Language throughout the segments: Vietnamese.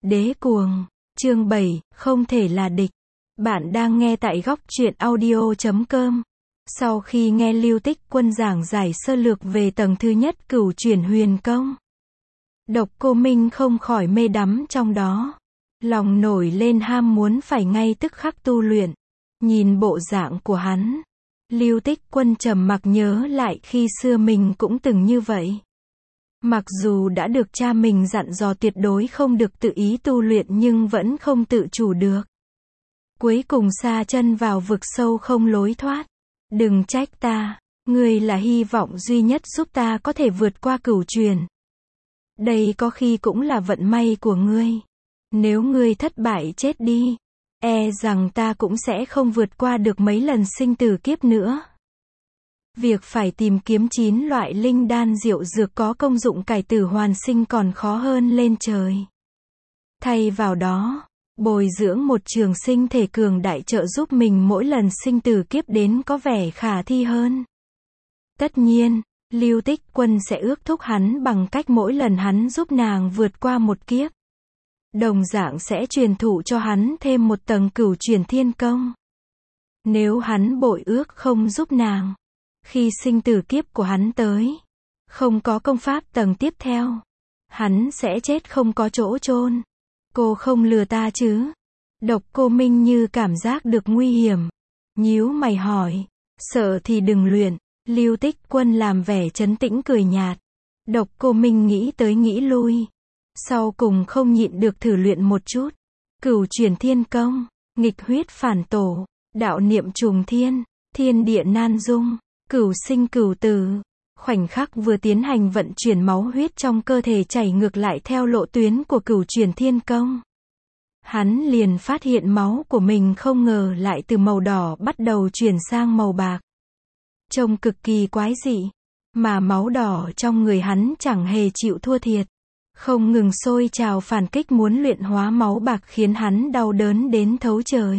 Đế cuồng, chương 7, không thể là địch. Bạn đang nghe tại góc truyện audio.com. Sau khi nghe Lưu Tích Quân giảng giải sơ lược về tầng thứ nhất Cửu Chuyển Huyền Công, Độc Cô Minh không khỏi mê đắm trong đó. Lòng nổi lên ham muốn phải ngay tức khắc tu luyện. Nhìn bộ dạng của hắn, Lưu Tích Quân trầm mặc nhớ lại khi xưa mình cũng từng như vậy. Mặc dù đã được cha mình dặn dò tuyệt đối không được tự ý tu luyện nhưng vẫn không tự chủ được. Cuối cùng sa chân vào vực sâu không lối thoát. Đừng trách ta, ngươi là hy vọng duy nhất giúp ta có thể vượt qua cửu truyền. Đây có khi cũng là vận may của ngươi. Nếu ngươi thất bại chết đi, e rằng ta cũng sẽ không vượt qua được mấy lần sinh tử kiếp nữa. Việc phải tìm kiếm 9 loại linh đan diệu dược có công dụng cải tử hoàn sinh còn khó hơn lên trời. Thay vào đó, bồi dưỡng một trường sinh thể cường đại trợ giúp mình mỗi lần sinh tử kiếp đến có vẻ khả thi hơn. Tất nhiên, Lưu Tích Quân sẽ ước thúc hắn bằng cách mỗi lần hắn giúp nàng vượt qua một kiếp, đồng dạng sẽ truyền thụ cho hắn thêm một tầng Cửu Chuyển Thiên Công. Nếu hắn bội ước không giúp nàng, khi sinh tử kiếp của hắn tới, không có công pháp tầng tiếp theo, hắn sẽ chết không có chỗ chôn. Cô không lừa ta chứ? Độc Cô Minh như cảm giác được nguy hiểm, nhíu mày hỏi. Sợ thì đừng luyện. Lưu Tích Quân làm vẻ trấn tĩnh cười nhạt. Độc Cô Minh nghĩ tới nghĩ lui, sau cùng không nhịn được thử luyện một chút. Cửu Chuyển Thiên Công, nghịch huyết phản tổ, đạo niệm trùng thiên, thiên địa nan dung, cửu sinh cửu tử. Khoảnh khắc vừa tiến hành vận chuyển máu huyết trong cơ thể chảy ngược lại theo lộ tuyến của Cửu Chuyển Thiên Công. Hắn liền phát hiện máu của mình không ngờ lại từ màu đỏ bắt đầu chuyển sang màu bạc. Trông cực kỳ quái dị, mà máu đỏ trong người hắn chẳng hề chịu thua thiệt, không ngừng sôi trào phản kích muốn luyện hóa máu bạc khiến hắn đau đớn đến thấu trời.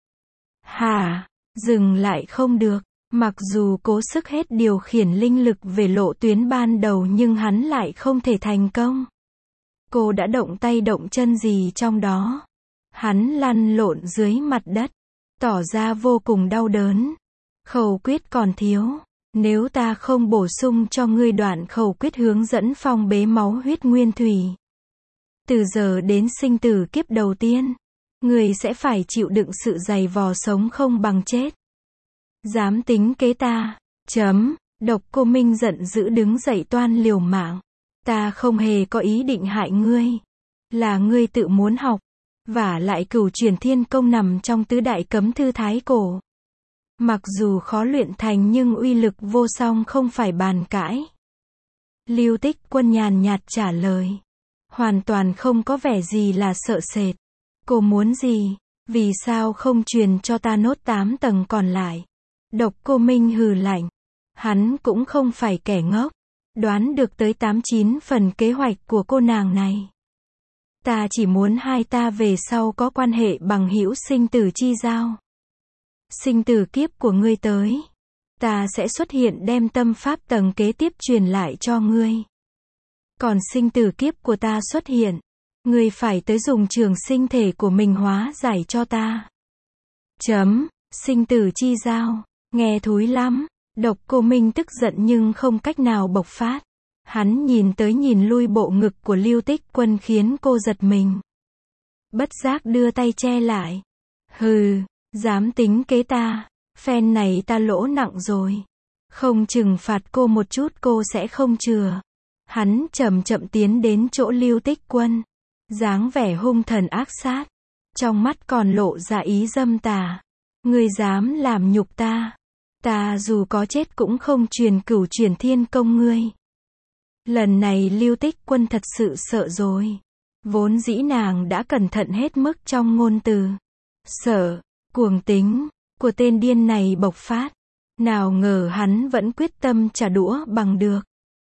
Hả, dừng lại không được. Mặc dù cố sức hết điều khiển linh lực về lộ tuyến ban đầu nhưng hắn lại không thể thành công. Cô đã động tay động chân gì trong đó? Hắn lăn lộn dưới mặt đất, tỏ ra vô cùng đau đớn. Khẩu quyết còn thiếu, nếu ta không bổ sung cho ngươi đoạn khẩu quyết hướng dẫn phong bế máu huyết nguyên thủy, từ giờ đến sinh tử kiếp đầu tiên, ngươi sẽ phải chịu đựng sự dày vò sống không bằng chết. Dám tính kế ta, Độc Cô Minh giận dữ đứng dậy toan liều mạng. Ta không hề có ý định hại ngươi. Là ngươi tự muốn học. Vả lại Cửu Chuyển Thiên Công nằm trong tứ đại cấm thư thái cổ. Mặc dù khó luyện thành nhưng uy lực vô song không phải bàn cãi. Lưu Tích Quân nhàn nhạt trả lời. Hoàn toàn không có vẻ gì là sợ sệt. Cô muốn gì? Vì sao không truyền cho ta nốt 8 tầng còn lại? Độc Cô Minh hừ lạnh. Hắn cũng không phải kẻ ngốc, đoán được tới 89 phần kế hoạch của cô nàng này. Ta chỉ muốn hai ta về sau có quan hệ bằng hữu sinh tử chi giao. Sinh tử kiếp của ngươi tới, ta sẽ xuất hiện đem tâm pháp tầng kế tiếp truyền lại cho ngươi. Còn sinh tử kiếp của ta xuất hiện, ngươi phải tới dùng trường sinh thể của mình hóa giải cho ta. Sinh tử chi giao. Nghe thúi lắm. Độc Cô Minh tức giận nhưng không cách nào bộc phát. Hắn nhìn tới nhìn lui bộ ngực của Lưu Tích Quân khiến cô giật mình. Bất giác đưa tay che lại. Hừ, dám tính kế ta. Phen này ta lỗ nặng rồi. Không trừng phạt cô một chút cô sẽ không chừa. Hắn chậm chậm tiến đến chỗ Lưu Tích Quân. Dáng vẻ hung thần ác sát. Trong mắt còn lộ ra ý dâm tà. Ngươi dám làm nhục ta. Ta dù có chết cũng không truyền Cửu Chuyển Thiên Công ngươi. Lần này Lưu Tích Quân thật sự sợ rồi. Vốn dĩ nàng đã cẩn thận hết mức trong ngôn từ. Sợ, cuồng tính của tên điên này bộc phát. Nào ngờ hắn vẫn quyết tâm trả đũa bằng được.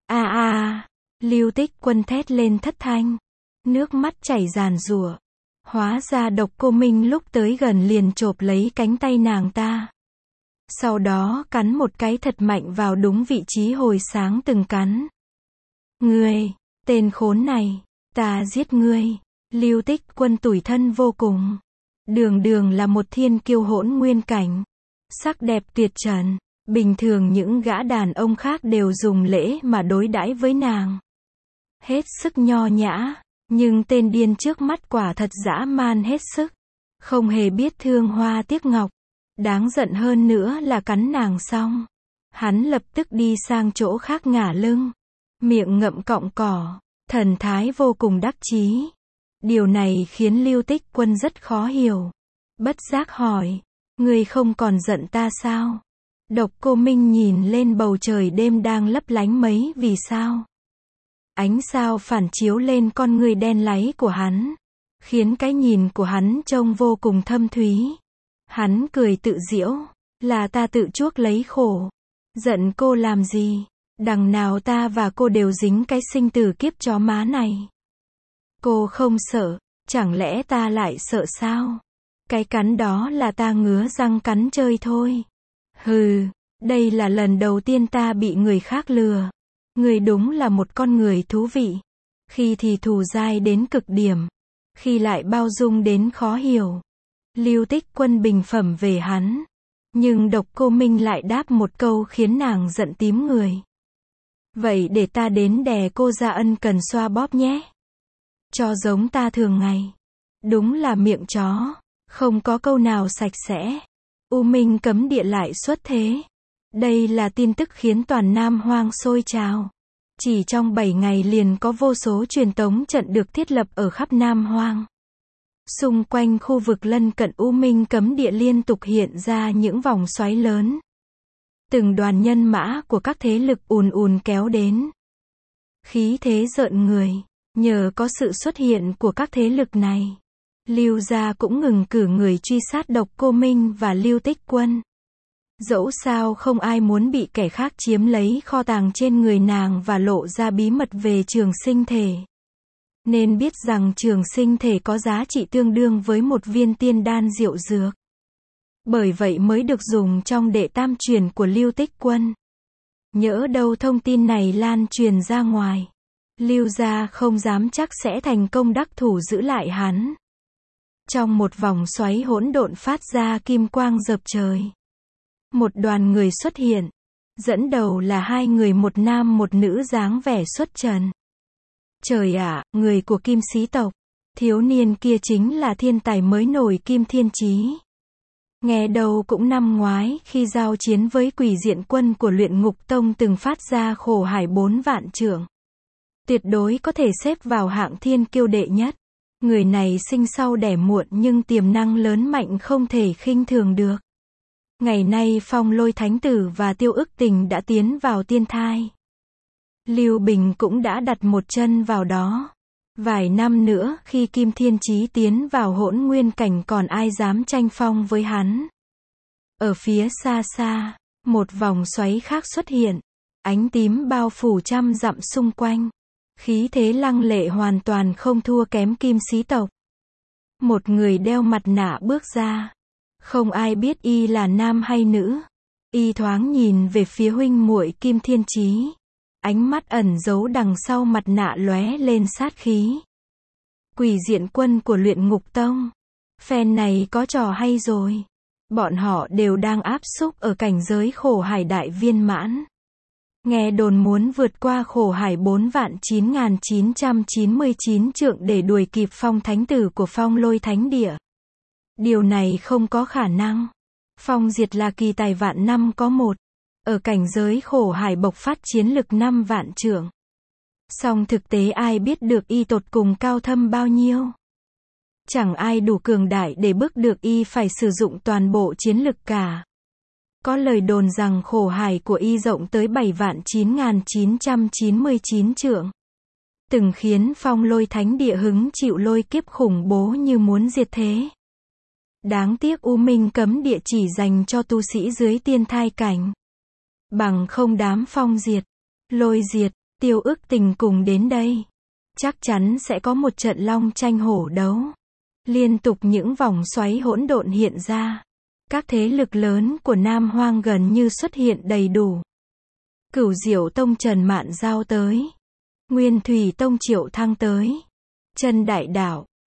Lưu Tích Quân thét lên thất thanh. Nước mắt chảy ràn rụa. Hóa ra Độc Cô Minh lúc tới gần liền chộp lấy cánh tay nàng ta. Sau đó cắn một cái thật mạnh vào đúng vị trí hồi sáng từng cắn. Ngươi, tên khốn này, ta giết ngươi. Lưu Tích Quân tủi thân vô cùng. Đường đường là một thiên kiêu hỗn nguyên cảnh. Sắc đẹp tuyệt trần. Bình thường những gã đàn ông khác đều dùng lễ mà đối đãi với nàng. Hết sức nho nhã. Nhưng tên điên trước mắt quả thật dã man hết sức. Không hề biết thương hoa tiếc ngọc. Đáng giận hơn nữa là cắn nàng xong. Hắn lập tức đi sang chỗ khác ngả lưng. Miệng ngậm cọng cỏ. Thần thái vô cùng đắc chí. Điều này khiến Lưu Tích Quân rất khó hiểu. Bất giác hỏi. Ngươi không còn giận ta sao? Độc Cô Minh nhìn lên bầu trời đêm đang lấp lánh mấy vì sao. Ánh sao phản chiếu lên con ngươi đen láy của hắn. Khiến cái nhìn của hắn trông vô cùng thâm thúy. Hắn cười tự giễu. Là ta tự chuốc lấy khổ. Giận cô làm gì? Đằng nào ta và cô đều dính cái sinh tử kiếp chó má này. Cô không sợ, chẳng lẽ ta lại sợ sao? Cái cắn đó là ta ngứa răng cắn chơi thôi. Hừ, đây là lần đầu tiên ta bị người khác lừa. Người đúng là một con người thú vị. Khi thì thù dai đến cực điểm, khi lại bao dung đến khó hiểu. Lưu Tích Quân bình phẩm về hắn. Nhưng Độc Cô Minh lại đáp một câu khiến nàng giận tím người. Vậy để ta đến đè cô ra ân cần xoa bóp nhé. Cho giống ta thường ngày. Đúng là miệng chó. Không có câu nào sạch sẽ. U Minh cấm địa lại xuất thế. Đây là tin tức khiến toàn Nam Hoang sôi trào. Chỉ trong 7 ngày liền có vô số truyền tống trận được thiết lập ở khắp Nam Hoang. Xung quanh khu vực lân cận U Minh cấm địa liên tục hiện ra những vòng xoáy lớn. Từng đoàn nhân mã của các thế lực ùn ùn kéo đến. Khí thế rợn người. Nhờ có sự xuất hiện của các thế lực này, Lưu gia cũng ngừng cử người truy sát Độc Cô Minh và Lưu Tích Quân. Dẫu sao không ai muốn bị kẻ khác chiếm lấy kho tàng trên người nàng và lộ ra bí mật về trường sinh thể. Nên biết rằng trường sinh thể có giá trị tương đương với một viên tiên đan diệu dược. Bởi vậy mới được dùng trong đệ tam truyền của Lưu Tích Quân. Nhỡ đâu thông tin này lan truyền ra ngoài, Lưu gia không dám chắc sẽ thành công đắc thủ giữ lại hắn. Trong một vòng xoáy hỗn độn phát ra kim quang rợp trời. Một đoàn người xuất hiện. Dẫn đầu là hai người, một nam một nữ dáng vẻ xuất trần. Trời ạ, người của Kim Sĩ tộc. Thiếu niên kia chính là thiên tài mới nổi Kim Thiên Chí. Nghe đầu cũng năm ngoái khi giao chiến với Quỷ Diện Quân của Luyện Ngục Tông từng phát ra khổ hải 4 vạn trượng. Tuyệt đối có thể xếp vào hạng thiên kiêu đệ nhất. Người này sinh sau đẻ muộn nhưng tiềm năng lớn mạnh không thể khinh thường được. Ngày nay Phong Lôi Thánh Tử và Tiêu Ức Tình đã tiến vào tiên thai. Lưu Bình cũng đã đặt một chân vào đó. Vài năm nữa khi Kim Thiên Chí tiến vào hỗn nguyên cảnh còn ai dám tranh phong với hắn. Ở phía xa xa, một vòng xoáy khác xuất hiện. Ánh tím bao phủ trăm dặm xung quanh. Khí thế lăng lệ hoàn toàn không thua kém Kim Sĩ tộc. Một người đeo mặt nạ bước ra. Không ai biết y là nam hay nữ. Y thoáng nhìn về phía huynh muội Kim Thiên Chí. Ánh mắt ẩn giấu đằng sau mặt nạ lóe lên sát khí. Quỷ Diện Quân của Luyện Ngục Tông. Phen này có trò hay rồi. Bọn họ đều đang áp xúc ở cảnh giới khổ hải đại viên mãn. Nghe đồn muốn vượt qua khổ hải 4.9999 trượng để đuổi kịp Phong Thánh Tử của Phong Lôi Thánh Địa. Điều này không có khả năng. Phong Diệt là kỳ tài vạn năm có một. Ở cảnh giới khổ hải bộc phát chiến lực 5 vạn trượng. Song thực tế ai biết được y tột cùng cao thâm bao nhiêu. Chẳng ai đủ cường đại để bước được y phải sử dụng toàn bộ chiến lực cả. Có lời đồn rằng khổ hải của y rộng tới 7.9999 trượng. Từng khiến Phong Lôi Thánh Địa hứng chịu lôi kiếp khủng bố như muốn diệt thế. Đáng tiếc U Minh cấm địa chỉ dành cho tu sĩ dưới tiên thai cảnh. Bằng không đám Phong Diệt, Lôi Diệt, Tiêu Ức Tình cùng đến đây. Chắc chắn sẽ có một trận long tranh hổ đấu. Liên tục những vòng xoáy hỗn độn hiện ra. Các thế lực lớn của Nam Hoang gần như xuất hiện đầy đủ. Cửu Diệu Tông Trần Mạn Giao tới. Nguyên Thủy Tông Triệu Thăng tới. Chân Đại Đạo,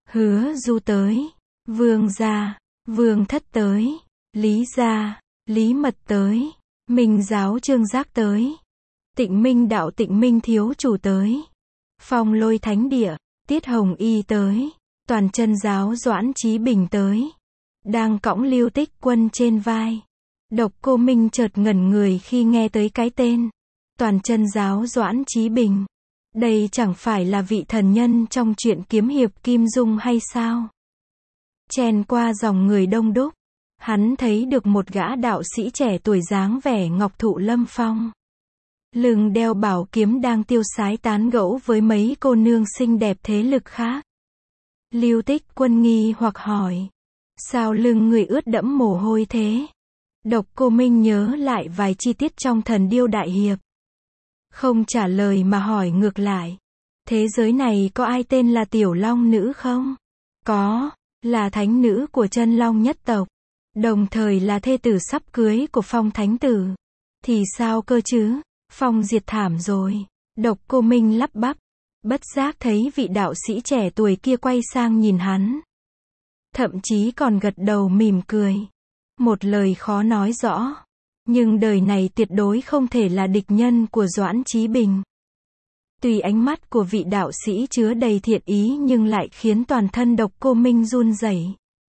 Hứa Du tới, Vương gia, Vương Thất tới, Lý gia, Lý Mật tới, Minh giáo Trương Giác tới, Tịnh Minh đạo Tịnh Minh thiếu chủ tới, Phong Lôi thánh địa, Tiết Hồng Y tới, Toàn chân giáo Doãn Chí Bình tới, đang cõng Lưu Tích Quân trên vai. Độc Cô Minh chợt ngẩn người khi nghe tới cái tên Toàn chân giáo Doãn Chí Bình. Đây chẳng phải là vị thần nhân trong truyện kiếm hiệp Kim Dung hay sao? Chen qua dòng người đông đúc, hắn thấy được một gã đạo sĩ trẻ tuổi dáng vẻ ngọc thụ lâm phong. Lưng đeo bảo kiếm đang tiêu sái tán gẫu với mấy cô nương xinh đẹp thế lực khác. Lưu Tích Quân nghi hoặc hỏi, sao lưng người ướt đẫm mồ hôi thế? Độc Cô Minh nhớ lại vài chi tiết trong Thần Điêu Đại Hiệp. Không trả lời mà hỏi ngược lại, thế giới này có ai tên là Tiểu Long Nữ không? Có, là thánh nữ của Chân Long nhất tộc, đồng thời là thê tử sắp cưới của Phong Thánh Tử. Thì sao cơ chứ? Phong diệt thảm rồi. Độc Cô Minh lắp bắp, bất giác thấy vị đạo sĩ trẻ tuổi kia quay sang nhìn hắn. Thậm chí còn gật đầu mỉm cười. Một lời khó nói rõ. Nhưng đời này tuyệt đối không thể là địch nhân của Doãn Chí Bình. Tuy ánh mắt của vị đạo sĩ chứa đầy thiện ý nhưng lại khiến toàn thân Độc Cô Minh run rẩy.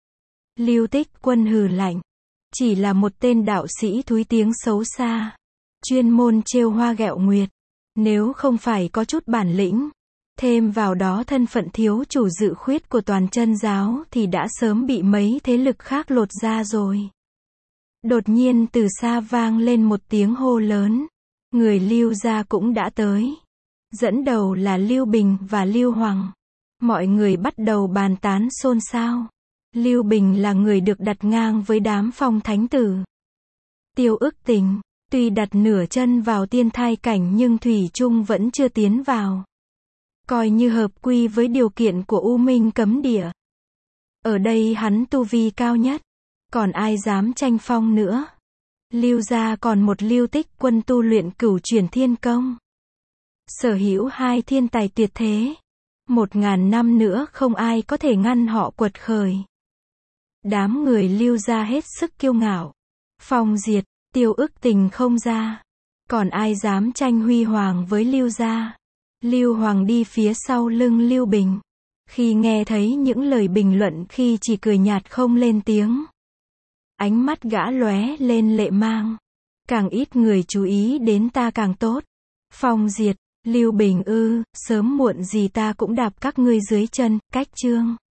Lưu Tích Quân hừ lạnh. Chỉ là một tên đạo sĩ thúi tiếng xấu xa. Chuyên môn trêu hoa ghẹo nguyệt. Nếu không phải có chút bản lĩnh, thêm vào đó thân phận thiếu chủ dự khuyết của Toàn chân giáo thì đã sớm bị mấy thế lực khác lột ra rồi. Đột nhiên từ xa vang lên một tiếng hô lớn. Người Lưu gia cũng đã tới. Dẫn đầu là Lưu Bình và Lưu Hoàng. Mọi người bắt đầu bàn tán xôn xao. Lưu Bình là người được đặt ngang với đám Phong Thánh Tử. Tiêu Ức Tình, tuy đặt nửa chân vào tiên thai cảnh nhưng thủy chung vẫn chưa tiến vào. Coi như hợp quy với điều kiện của U Minh cấm địa. Ở đây hắn tu vi cao nhất. Còn ai dám tranh phong nữa? Lưu gia còn một Lưu Tích Quân tu luyện Cửu Chuyển Thiên Công. Sở hữu hai thiên tài tuyệt thế. 1000 năm nữa không ai có thể ngăn họ quật khởi. Đám người Lưu gia hết sức kiêu ngạo. Phong diệt, Tiêu Ức Tình không ra. Còn ai dám tranh huy hoàng với Lưu gia? Lưu Hoàng đi phía sau lưng Lưu Bình. Khi nghe thấy những lời bình luận khi chỉ cười nhạt không lên tiếng. Ánh mắt gã lóe lên lệ mang. Càng ít người chú ý đến ta càng tốt. Phong diệt, Lưu Bình sớm muộn gì ta cũng đạp các ngươi dưới chân. Cách chương